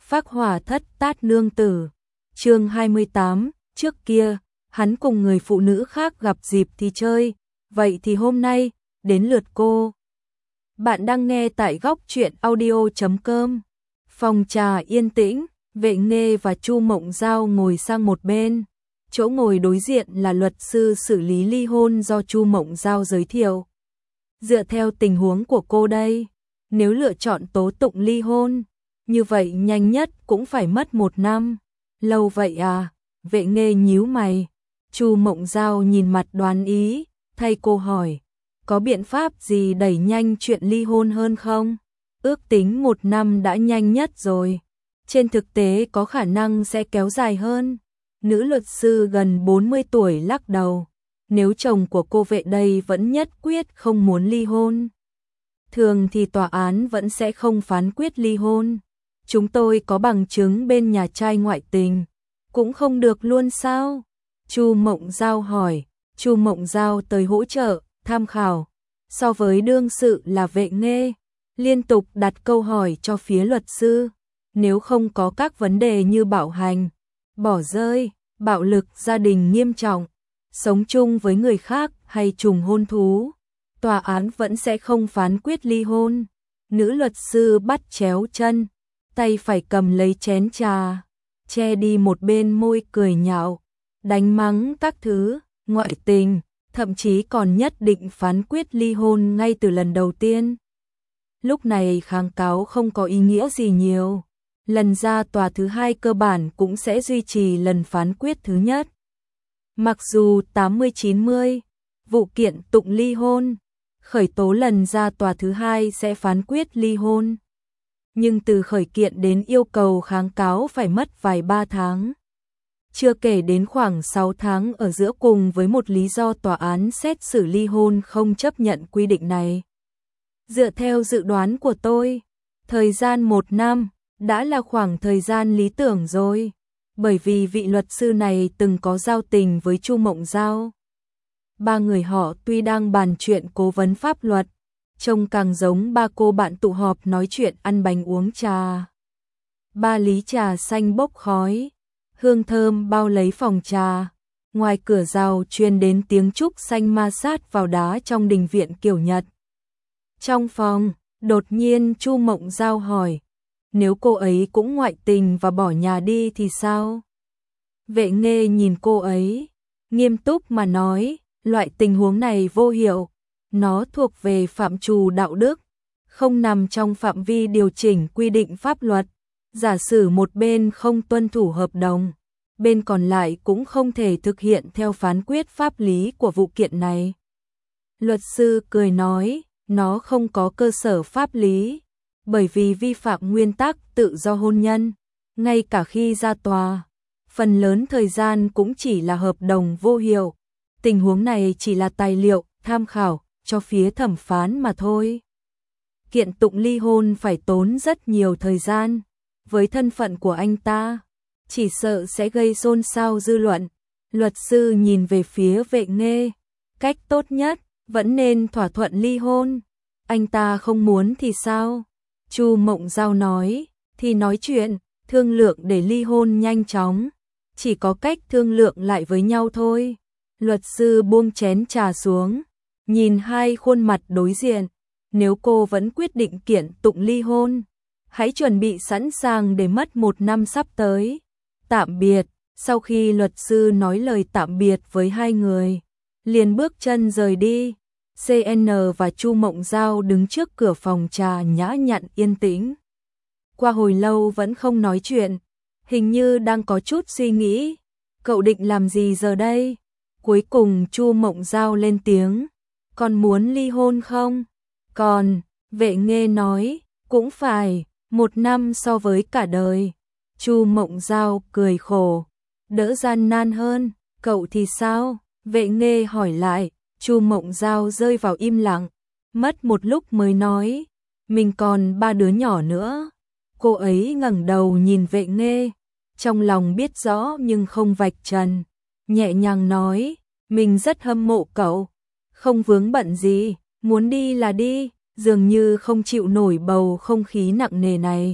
Phác Hỏa Thất Tát Nương Tử. Chương 28, trước kia, hắn cùng người phụ nữ khác gặp dịp thì chơi, vậy thì hôm nay, đến lượt cô. Bạn đang nghe tại góc truyện audio.com. Phòng trà yên tĩnh, Vệ Nghê và Chu Mộng Giao ngồi sang một bên. Chỗ ngồi đối diện là luật sư xử lý ly hôn do Chu Mộng Giao giới thiệu. Dựa theo tình huống của cô đây, nếu lựa chọn tố tụng ly hôn, như vậy nhanh nhất cũng phải mất 1 năm. Lâu vậy à? Vệ Nghê nhíu mày. Chu Mộng Giao nhìn mặt đoán ý, thay cô hỏi, có biện pháp gì đẩy nhanh chuyện ly hôn hơn không? Ước tính 1 năm đã nhanh nhất rồi. Trên thực tế có khả năng sẽ kéo dài hơn. Nữ luật sư gần 40 tuổi lắc đầu. Nếu chồng của cô Vệ đây vẫn nhất quyết không muốn ly hôn, thường thì tòa án vẫn sẽ không phán quyết ly hôn. Chúng tôi có bằng chứng bên nhà trai ngoại tình, cũng không được luôn sao? Chu Mộng Giao hỏi. Chu Mộng Giao tới hỗ trợ, tham khảo. So với đương sự là Vệ Nghê, liên tục đặt câu hỏi cho phía luật sư. Nếu không có các vấn đề như bạo hành, bỏ rơi, bạo lực gia đình nghiêm trọng, sống chung với người khác hay trùng hôn thú, tòa án vẫn sẽ không phán quyết ly hôn. Nữ luật sư bắt chéo chân, tay phải cầm lấy chén trà, che đi một bên môi cười nhạo, đánh mắng các thứ, ngoại tình, thậm chí còn nhất định phán quyết ly hôn ngay từ lần đầu tiên. Lúc này kháng cáo không có ý nghĩa gì nhiều. Lần ra tòa thứ hai cơ bản cũng sẽ duy trì lần phán quyết thứ nhất. Mặc dù 80-90, vụ kiện tụng ly hôn, khởi tố lần ra tòa thứ hai sẽ phán quyết ly hôn. Nhưng từ khởi kiện đến yêu cầu kháng cáo phải mất vài 3 tháng. Chưa kể đến khoảng 6 tháng ở giữa cùng với một lý do tòa án xét xử ly hôn không chấp nhận quy định này. Dựa theo dự đoán của tôi, thời gian 1 năm đã là khoảng thời gian lý tưởng rồi, bởi vì vị luật sư này từng có giao tình với Chu Mộng Giao. 3 người họ tuy đang bàn chuyện cố vấn pháp luật, trông càng giống 3 cô bạn tụ họp nói chuyện ăn bánh uống trà. 3 ly trà xanh bốc khói, hương thơm bao lấy phòng trà. Ngoài cửa rào truyền đến tiếng trúc xanh ma sát vào đá trong đình viện kiểu Nhật. Trong phòng, đột nhiên Chu Mộng Giao hỏi, nếu cô ấy cũng ngoại tình và bỏ nhà đi thì sao? Vệ Nghê nhìn cô ấy, nghiêm túc mà nói, loại tình huống này vô hiệu, nó thuộc về phạm trù đạo đức, không nằm trong phạm vi điều chỉnh quy định pháp luật. Giả sử một bên không tuân thủ hợp đồng, bên còn lại cũng không thể thực hiện theo phán quyết pháp lý của vụ kiện này. Luật sư cười nói, nó không có cơ sở pháp lý, bởi vì vi phạm nguyên tắc tự do hôn nhân, ngay cả khi ra tòa, phần lớn thời gian cũng chỉ là hợp đồng vô hiệu. Tình huống này chỉ là tài liệu, tham khảo, cho phía thẩm phán mà thôi. Kiện tụng ly hôn phải tốn rất nhiều thời gian, với thân phận của anh ta, chỉ sợ sẽ gây xôn xao dư luận. Luật sư nhìn về phía Vệ Nghê, cách tốt nhất, vẫn nên thỏa thuận ly hôn. Anh ta không muốn thì sao? Chu Mộng Giao nói, thì nói chuyện, thương lượng để ly hôn nhanh chóng. Chỉ có cách thương lượng lại với nhau thôi. Luật sư buông chén trà xuống, nhìn 2 khuôn mặt đối diện. Nếu cô vẫn quyết định kiện tụng ly hôn, hãy chuẩn bị sẵn sàng để mất 1 năm sắp tới. Tạm biệt. Sau khi luật sư nói lời tạm biệt với 2 người, liền bước chân rời đi. CN và Chu Mộng Giao đứng trước cửa phòng trà nhã nhặn yên tĩnh. Qua hồi lâu vẫn không nói chuyện, hình như đang có chút suy nghĩ. Cậu định làm gì giờ đây? Cuối cùng Chu Mộng Giao lên tiếng, con muốn ly hôn không? Còn, Vệ Nghê nói, cũng phải, 1 năm so với cả đời. Chu Mộng Giao cười khổ, đỡ gian nan hơn. Cậu thì sao? Vệ Nghê hỏi lại. Chu Mộng Giao rơi vào im lặng, mất một lúc mới nói, mình còn 3 đứa nhỏ nữa. Cô ấy ngẩng đầu nhìn Vệ Nghê, trong lòng biết rõ nhưng không vạch trần, nhẹ nhàng nói, mình rất hâm mộ cậu, không vướng bận gì, muốn đi là đi, dường như không chịu nổi bầu không khí nặng nề này.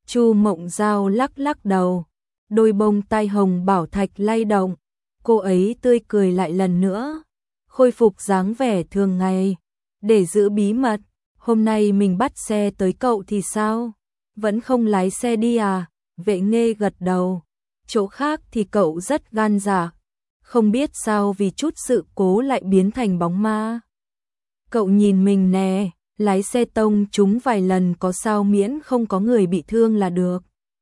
Chu Mộng Giao lắc lắc đầu, đôi bông tai hồng bảo thạch lay động, cô ấy tươi cười lại lần nữa, khôi phục dáng vẻ thường ngày. Để giữ bí mật, hôm nay mình bắt xe tới cậu thì sao? Vẫn không lái xe đi à? Vệ Nghê gật đầu, chỗ khác thì cậu rất gan dạ, không biết sao vì chút sự cố lại biến thành bóng ma. Cậu nhìn mình nè, lái xe tông chúng vài lần có sao miễn không có người bị thương là được.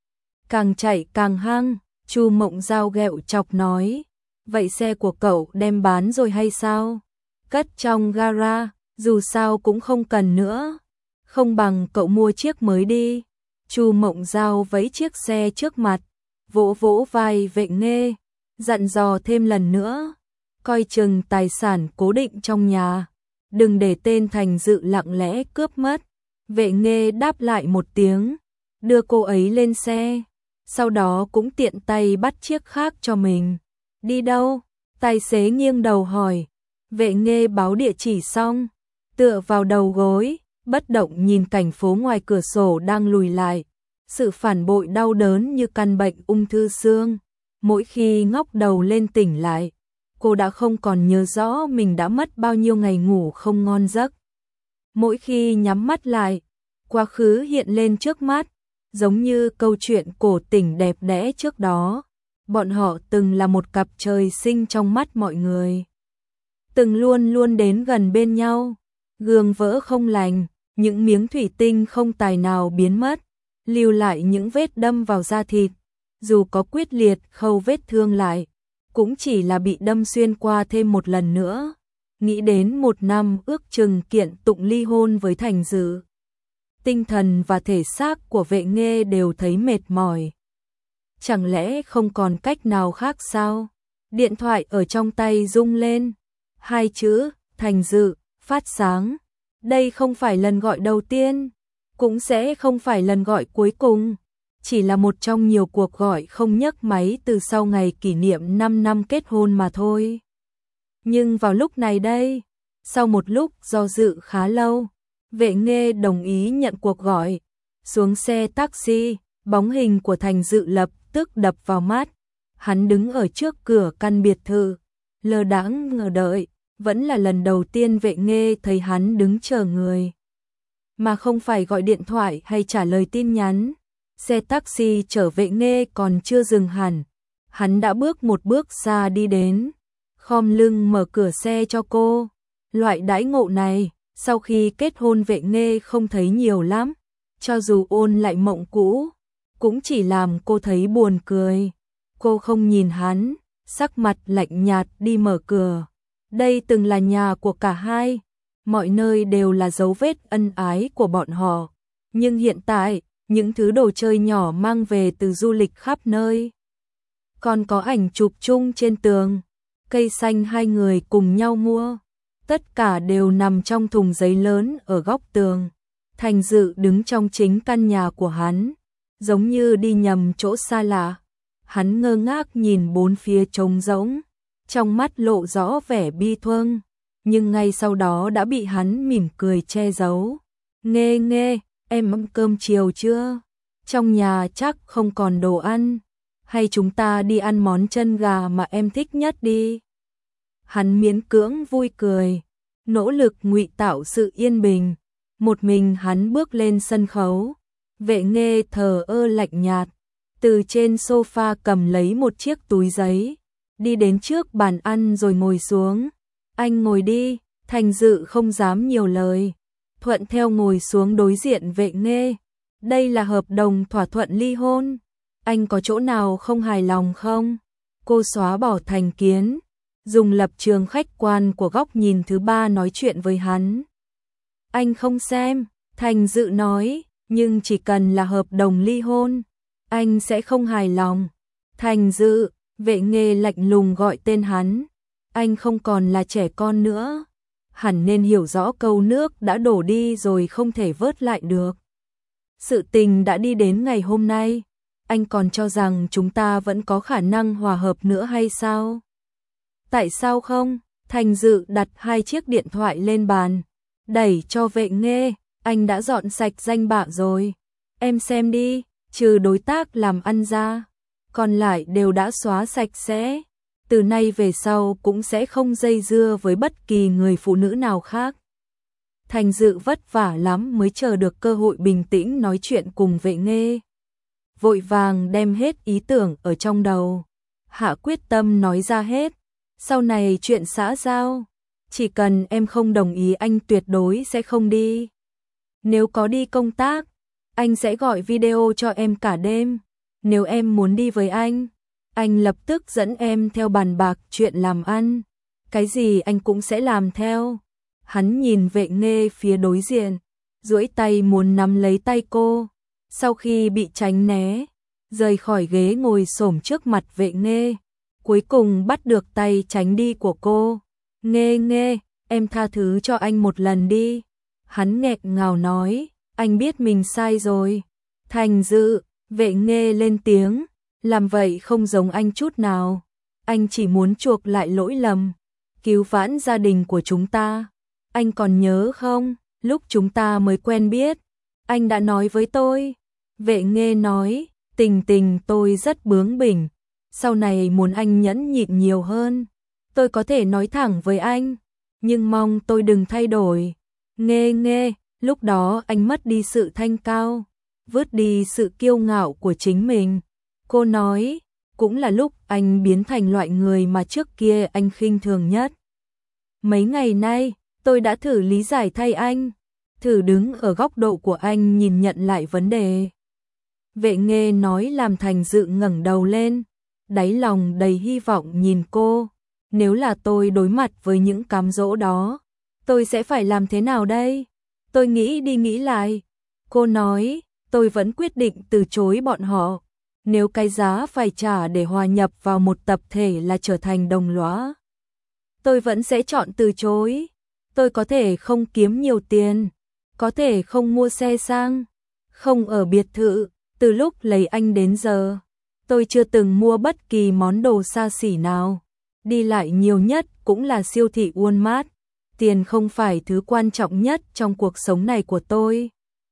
Càng chạy càng hăng, Chu Mộng Giao ghẹo chọc nói, vậy xe của cậu đem bán rồi hay sao? Cất trong gara, dù sao cũng không cần nữa. Không bằng cậu mua chiếc mới đi. Chu Mộng Giao vẫy chiếc xe trước mặt, vỗ vỗ vai Vệ Nghê, dặn dò thêm lần nữa, coi chừng tài sản cố định trong nhà, đừng để tên Thành Dự lặng lẽ cướp mất. Vệ Nghê đáp lại một tiếng, đưa cô ấy lên xe, sau đó cũng tiện tay bắt chiếc khác cho mình. Đi đâu? Tài xế nghiêng đầu hỏi. Vệ Nghê báo địa chỉ xong, tựa vào đầu gối, bất động nhìn cảnh phố ngoài cửa sổ đang lùi lại. Sự phản bội đau đớn như căn bệnh ung thư xương. Mỗi khi ngóc đầu lên tỉnh lại, cô đã không còn nhớ rõ mình đã mất bao nhiêu ngày ngủ không ngon giấc. Mỗi khi nhắm mắt lại, quá khứ hiện lên trước mắt, giống như câu chuyện cổ tình đẹp đẽ trước đó. Bọn họ từng là một cặp trời sinh trong mắt mọi người, từng luôn luôn đến gần bên nhau. Gương vỡ không lành, những miếng thủy tinh không tài nào biến mất, lưu lại những vết đâm vào da thịt. Dù có quyết liệt khâu vết thương lại, cũng chỉ là bị đâm xuyên qua thêm một lần nữa. Nghĩ đến 1 năm ước chừng kiện tụng ly hôn với Thành Dự, tinh thần và thể xác của Vệ Nghê đều thấy mệt mỏi. Chẳng lẽ không còn cách nào khác sao? Điện thoại ở trong tay rung lên, 2 chữ Thành Dự phát sáng. Đây không phải lần gọi đầu tiên, cũng sẽ không phải lần gọi cuối cùng, chỉ là một trong nhiều cuộc gọi không nhấc máy từ sau ngày kỷ niệm 5 năm kết hôn mà thôi. Nhưng vào lúc này đây, sau một lúc do dự khá lâu, Vệ Nghê đồng ý nhận cuộc gọi. Xuống xe taxi, bóng hình của Thành Dự lập tức đập vào mắt. Hắn đứng ở trước cửa căn biệt thự, lơ đãng ngờ đợi. Vẫn là lần đầu tiên Vệ Nghê thấy hắn đứng chờ người, mà không phải gọi điện thoại hay trả lời tin nhắn. Xe taxi chở Vệ Nghê còn chưa dừng hẳn, hắn đã bước một bước xa đi đến, khom lưng mở cửa xe cho cô. Loại đãi ngộ này, sau khi kết hôn Vệ Nghê không thấy nhiều lắm, cho dù ôn lại mộng cũ, cũng chỉ làm cô thấy buồn cười. Cô không nhìn hắn, sắc mặt lạnh nhạt đi mở cửa. Đây từng là nhà của cả hai, mọi nơi đều là dấu vết ân ái của bọn họ. Nhưng hiện tại, những thứ đồ chơi nhỏ mang về từ du lịch khắp nơi. Còn có ảnh chụp chung trên tường, cây xanh hai người cùng nhau mua. Tất cả đều nằm trong thùng giấy lớn ở góc tường. Thành Dự đứng trong chính căn nhà của hắn, giống như đi nhầm chỗ xa lạ. Hắn ngơ ngác nhìn bốn phía trống rỗng, trong mắt lộ rõ vẻ bi thương, nhưng ngay sau đó đã bị hắn mỉm cười che giấu. Nghê Nghê, em ăn cơm chiều chưa? Trong nhà chắc không còn đồ ăn, hay chúng ta đi ăn món chân gà mà em thích nhất đi. Hắn miễn cưỡng vui cười, nỗ lực ngụy tạo sự yên bình. Một mình hắn bước lên sân khấu. Vệ Nghê thờ ơ lạnh nhạt, từ trên sofa cầm lấy một chiếc túi giấy, đi đến trước bàn ăn rồi ngồi xuống. Anh ngồi đi. Thành Dự không dám nhiều lời, thuận theo ngồi xuống đối diện Vệ Nghê. Đây là hợp đồng thỏa thuận ly hôn, anh có chỗ nào không hài lòng không? Cô xóa bỏ thành kiến, dùng lập trường khách quan của góc nhìn thứ ba nói chuyện với hắn. Anh không xem, Thành Dự nói, nhưng chỉ cần là hợp đồng ly hôn, anh sẽ không hài lòng. Thành Dự, Vệ Nghê lạnh lùng gọi tên hắn. Anh không còn là trẻ con nữa, hẳn nên hiểu rõ câu nước đã đổ đi rồi không thể vớt lại được. Sự tình đã đi đến ngày hôm nay, anh còn cho rằng chúng ta vẫn có khả năng hòa hợp nữa hay sao? Tại sao không? Thành Dự đặt 2 chiếc điện thoại lên bàn, đẩy cho Vệ Nghê. Anh đã dọn sạch danh bạ rồi, em xem đi. trừ đối tác làm ăn ra, còn lại đều đã xóa sạch sẽ. Từ nay về sau cũng sẽ không dây dưa với bất kỳ người phụ nữ nào khác. Thành Dự vất vả lắm mới chờ được cơ hội bình tĩnh nói chuyện cùng Vệ Nghê. Vội vàng đem hết ý tưởng ở trong đầu, hạ quyết tâm nói ra hết. Sau này chuyện xã giao, chỉ cần em không đồng ý anh tuyệt đối sẽ không đi. Nếu có đi công tác, anh sẽ gọi video cho em cả đêm. Nếu em muốn đi với anh lập tức dẫn em theo bàn bạc chuyện làm ăn. Cái gì anh cũng sẽ làm theo. Hắn nhìn Vệ Nghê phía đối diện, duỗi tay muốn nắm lấy tay cô. Sau khi bị tránh né, rời khỏi ghế ngồi xổm trước mặt Vệ Nghê, cuối cùng bắt được tay tránh đi của cô. Nghê, em tha thứ cho anh một lần đi. Hắn nghẹn ngào nói, anh biết mình sai rồi. Thành Dự, Vệ Nghê lên tiếng, làm vậy không giống anh chút nào. Anh chỉ muốn chuộc lại lỗi lầm, cứu vãn gia đình của chúng ta. Anh còn nhớ không, lúc chúng ta mới quen biết, anh đã nói với tôi. Vệ Nghê nói, tình tôi rất bướng bỉnh, sau này muốn anh nhẫn nhịn nhiều hơn. Tôi có thể nói thẳng với anh, nhưng mong tôi đừng thay đổi. Nghê, lúc đó anh mất đi sự thanh cao, vứt đi sự kiêu ngạo của chính mình. Cô nói, cũng là lúc anh biến thành loại người mà trước kia anh khinh thường nhất. Mấy ngày nay, tôi đã thử lý giải thay anh, thử đứng ở góc độ của anh nhìn nhận lại vấn đề. Vệ Nghê nói làm Thành Dự ngẩng đầu lên, đáy lòng đầy hy vọng nhìn cô. Nếu là tôi đối mặt với những cám dỗ đó, tôi sẽ phải làm thế nào đây? Tôi nghĩ đi nghĩ lại. Cô nói, tôi vẫn quyết định từ chối bọn họ. Nếu cái giá phải trả để hòa nhập vào một tập thể là trở thành đồng lõa, tôi vẫn sẽ chọn từ chối. Tôi có thể không kiếm nhiều tiền, có thể không mua xe sang, không ở biệt thự. Từ lúc lấy anh đến giờ, tôi chưa từng mua bất kỳ món đồ xa xỉ nào. Đi lại nhiều nhất cũng là siêu thị Walmart. Tiền không phải thứ quan trọng nhất trong cuộc sống này của tôi.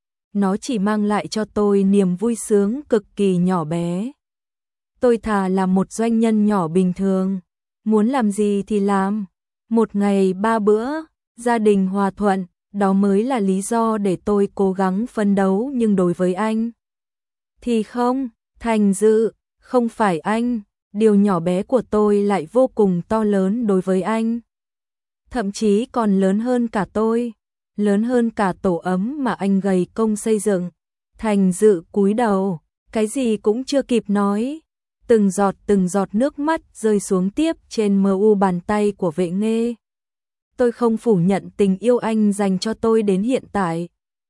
Nó chỉ mang lại cho tôi niềm vui sướng cực kỳ nhỏ bé. Tôi thà là một doanh nhân nhỏ bình thường, muốn làm gì thì làm, một ngày 3 bữa, gia đình hòa thuận, đó mới là lý do để tôi cố gắng phấn đấu. Nhưng đối với anh thì không, Thành Dự, không phải anh, điều nhỏ bé của tôi lại vô cùng to lớn đối với anh. Thậm chí còn lớn hơn cả tôi, lớn hơn cả tổ ấm mà anh gầy công xây dựng. Thành Dự cúi đầu, cái gì cũng chưa kịp nói. Từng giọt nước mắt rơi xuống tiếp trên mu bàn tay của Vệ Nghê. Tôi không phủ nhận tình yêu anh dành cho tôi đến hiện tại.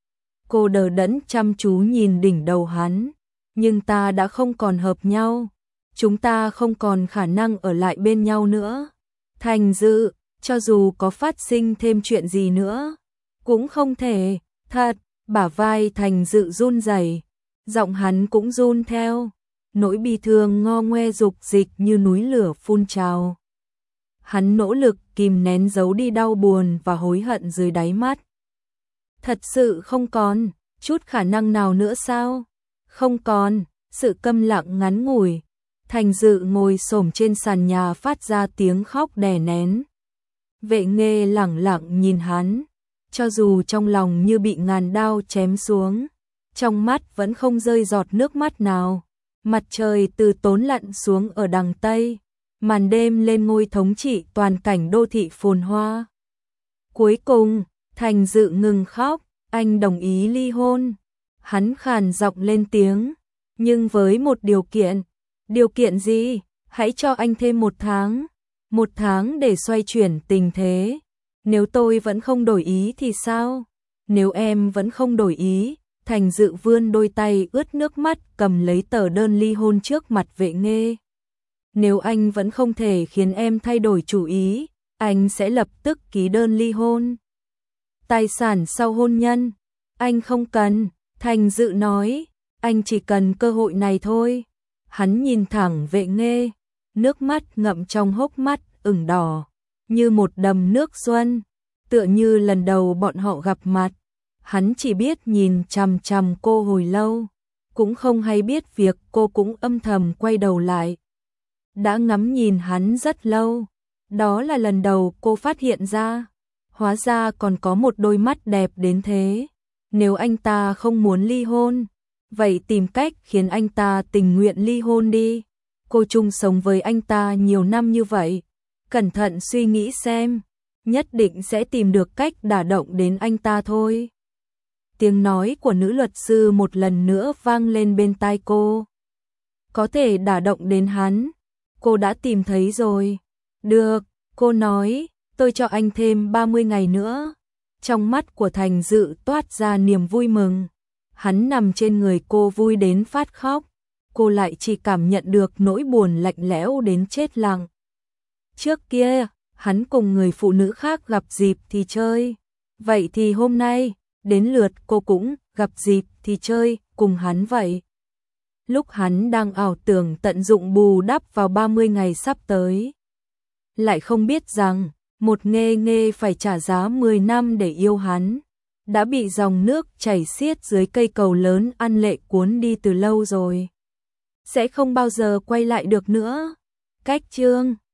Cô đờ đẫn chăm chú nhìn đỉnh đầu hắn. Nhưng ta đã không còn hợp nhau. Chúng ta không còn khả năng ở lại bên nhau nữa. Thành Dự, cho dù có phát sinh thêm chuyện gì nữa, cũng không thể. Thật, bả vai Thành Dự run rẩy, giọng hắn cũng run theo. Nỗi bi thương ngo ngoe dục dịch như núi lửa phun trào. Hắn nỗ lực kìm nén giấu đi đau buồn và hối hận dưới đáy mắt. Thật sự không còn chút khả năng nào nữa sao? Không còn. Sự câm lặng ngắn ngủi. Thành Dự ngồi xổm trên sàn nhà phát ra tiếng khóc đè nén. Vệ Nghê lẳng lặng nhìn hắn, cho dù trong lòng như bị ngàn đao chém xuống, trong mắt vẫn không rơi giọt nước mắt nào. Mặt trời từ tốn lặn xuống ở đằng Tây, màn đêm lên ngôi thống trị toàn cảnh đô thị phồn hoa. Cuối cùng, Thành Dự ngừng khóc, anh đồng ý ly hôn. Hắn khàn giọng lên tiếng, nhưng với một điều kiện. Điều kiện gì? Hãy cho anh thêm 1 tháng. 1 tháng để xoay chuyển tình thế. Nếu tôi vẫn không đổi ý thì sao? Nếu em vẫn không đổi ý. Thành Dự vươn đôi tay ướt nước mắt cầm lấy tờ đơn ly hôn trước mặt Vệ Nghê. Nếu anh vẫn không thể khiến em thay đổi chủ ý, anh sẽ lập tức ký đơn ly hôn. Tài sản sau hôn nhân, anh không cần. Thành Dự nói, anh chỉ cần cơ hội này thôi. Hắn nhìn thẳng Vệ Nghê, nước mắt ngậm trong hốc mắt ửng đỏ, như một đầm nước xuân, tựa như lần đầu bọn họ gặp mặt. Hắn chỉ biết nhìn chằm chằm cô hồi lâu, cũng không hay biết việc cô cũng âm thầm quay đầu lại. Đã ngắm nhìn hắn rất lâu, đó là lần đầu cô phát hiện ra, hóa ra còn có một đôi mắt đẹp đến thế. Nếu anh ta không muốn ly hôn, vậy tìm cách khiến anh ta tình nguyện ly hôn đi. Cô chung sống với anh ta nhiều năm như vậy, cẩn thận suy nghĩ xem, nhất định sẽ tìm được cách đả động đến anh ta thôi. Tiếng nói của nữ luật sư một lần nữa vang lên bên tai cô. Có thể đả động đến hắn, cô đã tìm thấy rồi. Được, cô nói, tôi cho anh thêm 30 ngày nữa. Trong mắt của Thành Dự toát ra niềm vui mừng. Hắn nằm trên người cô vui đến phát khóc. Cô lại chỉ cảm nhận được nỗi buồn lạnh lẽo đến chết lặng. Trước kia, hắn cùng người phụ nữ khác gặp dịp thì chơi. Vậy thì hôm nay, đến lượt cô cũng gặp dịp thì chơi cùng hắn vậy. Lúc hắn đang ảo tưởng tận dụng bù đắp vào 30 ngày sắp tới, lại không biết rằng một nghê nghê phải trả giá 10 năm để yêu hắn, đã bị dòng nước chảy xiết dưới cây cầu lớn ăn lệ cuốn đi từ lâu rồi, sẽ không bao giờ quay lại được nữa. Cách chương